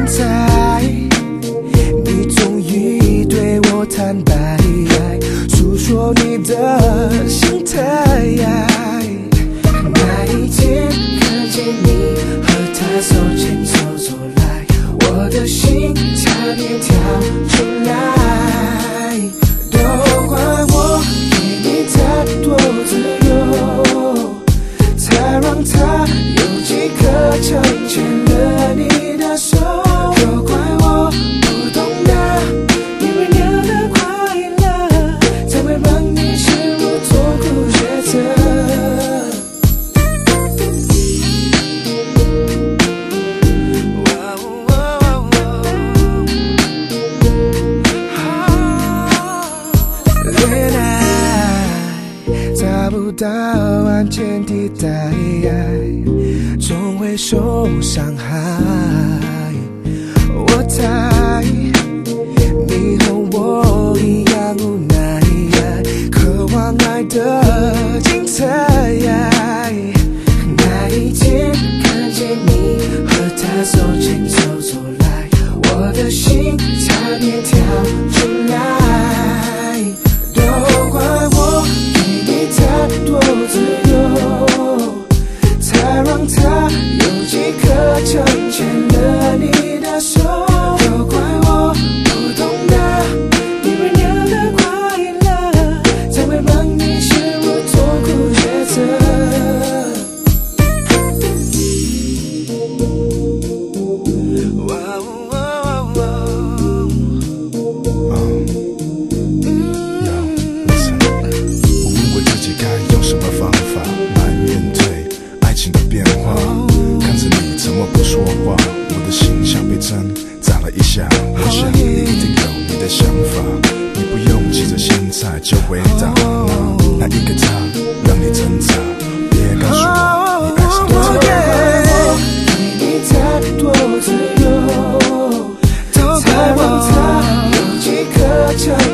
在，你终于对我坦白，诉说你的心态。那一天看见你和他手牵手走来，我的心差点跳出来。都怪我给你太多自由，才让他有机可乘牵了你的手。都怪我不懂得你微妙的快乐，才会让你陷入痛苦抉择。恋爱找不到安全地带，总会受伤害。我猜你和我一样无奈，渴望爱的精彩。那一天看见你和他手牵手走来，我的心差点跳出来。都怪我给你太多自由，才让他有机可乘牵了你的手。都怪我不懂得你微妙的快乐，才会让你陷入痛苦抉择。 什么方法来面对爱情的变化？看着你沉默不说话，我的心像被针扎了一下。我想你一定有你的想法，你不用急着现在就回答。那一个他让你挣扎，别告诉我你爱上了他。 给你太多自由，才让他有机可乘